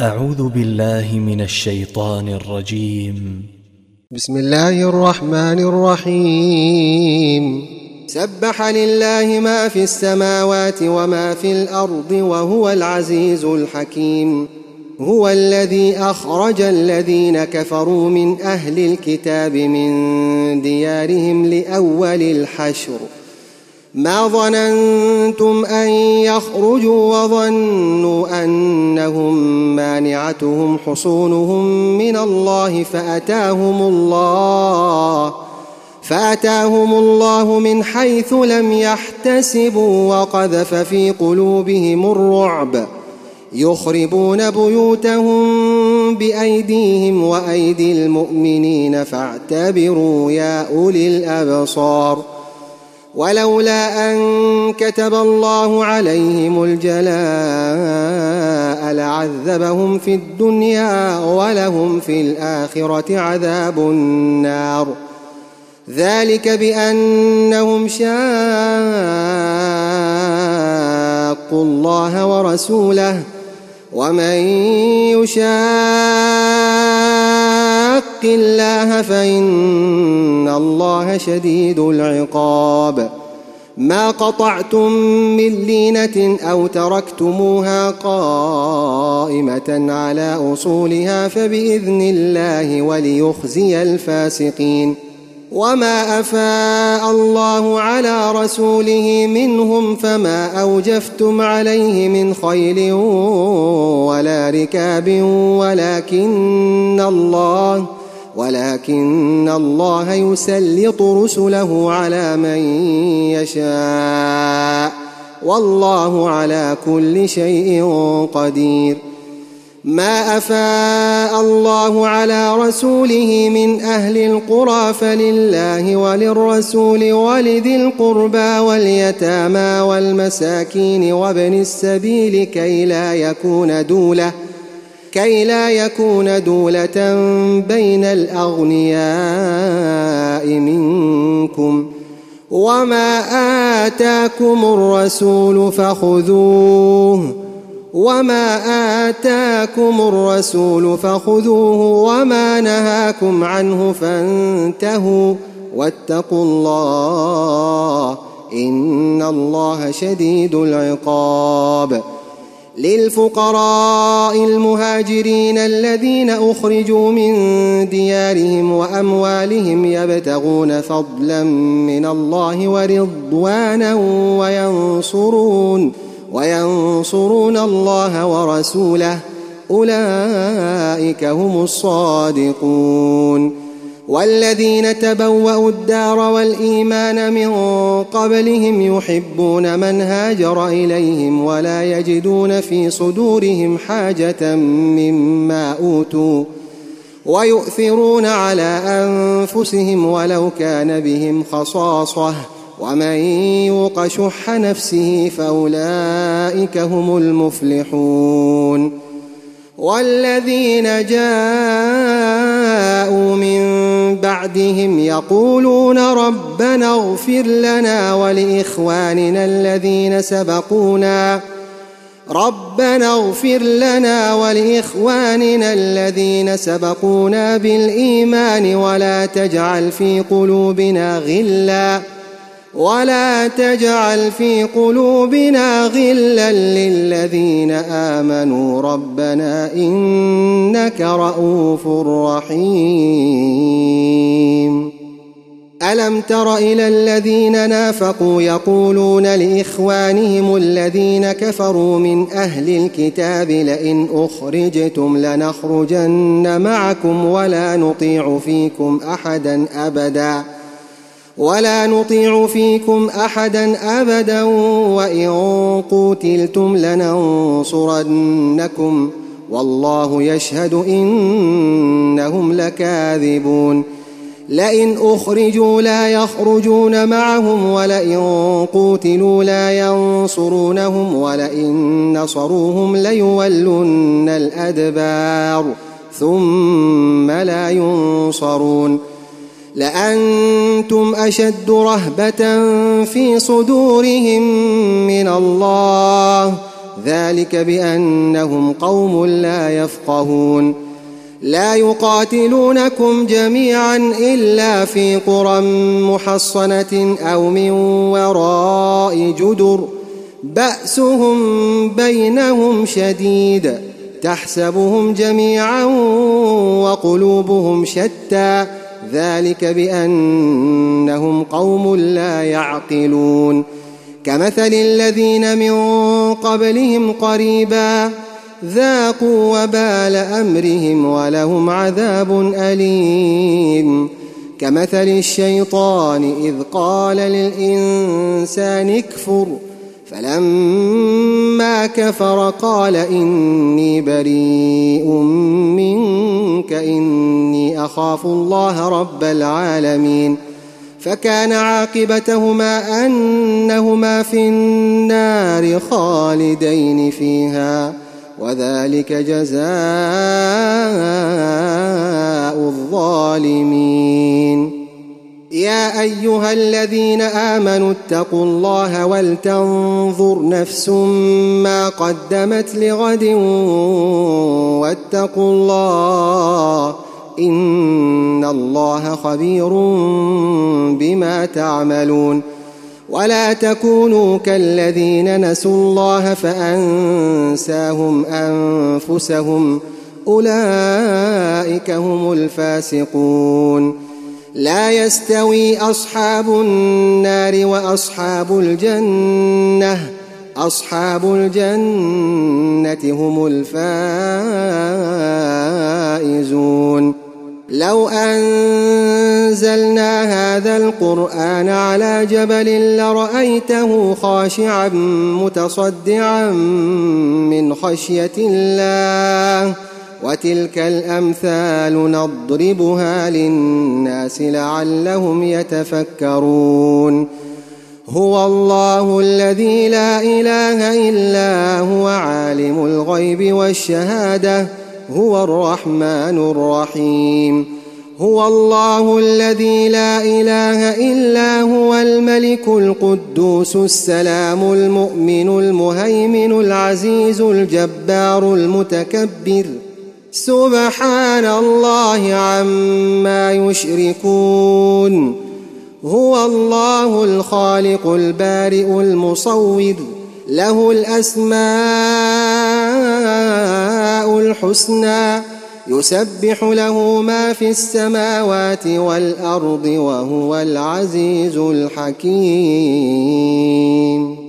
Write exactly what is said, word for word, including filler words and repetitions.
أعوذ بالله من الشيطان الرجيم. بسم الله الرحمن الرحيم. سبح لله ما في السماوات وما في الأرض وهو العزيز الحكيم. هو الذي أخرج الذين كفروا من أهل الكتاب من ديارهم لأول الحشر ما ظننتم أن يخرجوا وظنوا أنهم مانعتهم حصونهم من الله فأتاهم الله فأتاهم الله من حيث لم يحتسبوا وقذف في قلوبهم الرعب يخربون بيوتهم بأيديهم وأيدي المؤمنين فاعتبروا يا أولي الأبصار. ولولا أن كتب الله عليهم الجلاء لعذبهم في الدنيا ولهم في الآخرة عذاب النار. ذلك بأنهم شاقوا الله ورسوله ومن يشاق الله فإن الله شديد العقاب. ما قطعتم من لينة أو تركتموها قائمة على أصولها فبإذن الله وليخزي الفاسقين. وما أفاء الله على رسوله منهم فما أوجفتم عليه من خيل ولا ركاب ولكن الله ولكن الله يسلط رسله على من يشاء والله على كل شيء قدير. ما أفاء الله على رسوله من أهل القرى فلله وللرسول ولذي القربى واليتامى والمساكين وابن السبيل كي لا يكون دولة كي لا يكون دولة بين الأغنياء منكم. وما آتاكم الرسول فخذوه وما آتاكم الرسول فخذوه وما نهاكم عنه فانتهوا واتقوا الله إن الله شديد العقاب. للفقراء المهاجرين الذين أخرجوا من ديارهم وأموالهم يبتغون فضلا من الله ورضوانا وينصرون وينصرون الله ورسوله أولئك هم الصادقون. والذين تبوأوا الدار والإيمان من قبلهم يحبون من هاجر إليهم ولا يجدون في صدورهم حاجة مما أوتوا ويؤثرون على أنفسهم ولو كان بهم خصاصة ومن يوق شح نفسه فأولئك هم المفلحون. والذين جاءوا من بعدهم يقولون ربنا اغفر لنا ولإخواننا الذين سبقونا ربنا اغفر لنا ولإخواننا الذين سبقونا بالإيمان ولا تجعل في قلوبنا غلا ولا تجعل في قلوبنا غلا للذين آمنوا ربنا إنك رؤوف رحيم. ألم تر إلى الذين نافقوا يقولون لإخوانهم الذين كفروا من أهل الكتاب لئن أخرجتم لنخرجن معكم ولا نطيع فيكم أحدا أبدا ولا نطيع فيكم أحدا أبدا وإن قتلتم لننصرنكم والله يشهد إنهم لكاذبون. لئن أخرجوا لا يخرجون معهم ولئن قتلوا لا ينصرونهم ولئن نصروهم ليولن الأدبار ثم لا ينصرون. لأنتم أشد رهبة في صدورهم من الله ذلك بأنهم قوم لا يفقهون لا يقاتلونكم جميعا إلا في قرى محصنة أو من وراء جدر بأسهم بينهم شديد تحسبهم جميعا وقلوبهم شتى ذلك بأنهم قوم لا يعقلون كمثل الذين من قبلهم قريبا ذاقوا وبال أمرهم ولهم عذاب أليم كمثل الشيطان إذ قال للإنسان اكفر فلما كفر قال إني بريء منك إني أخاف الله رب العالمين فكان عاقبتهما أنهما في النار خالدين فيها وذلك جزاء الظالمين يا أيها الذين آمنوا اتقوا الله ولتنظر نفس ما قدمت لغد واتقوا الله إن الله خبير بما تعملون ولا تكونوا كالذين نسوا الله فأنساهم أنفسهم أولئك هم الفاسقون لا يستوي أصحاب النار وأصحاب الجنة أصحاب الجنة هم الفائزون لو أنزلنا هذا القرآن على جبل لرأيته خاشعا متصدعا من خشية الله وتلك الأمثال نضربها للناس لعلهم يتفكرون هو الله الذي لا إله إلا هو عالم الغيب والشهادة هو الرحمن الرحيم هو الله الذي لا إله إلا هو الملك القدوس السلام المؤمن المهيمن العزيز الجبار المتكبر سبحان الله عما يشركون هو الله الخالق البارئ المصور له الأسماء الحسنى يسبح له ما في السماوات والأرض وهو العزيز الحكيم.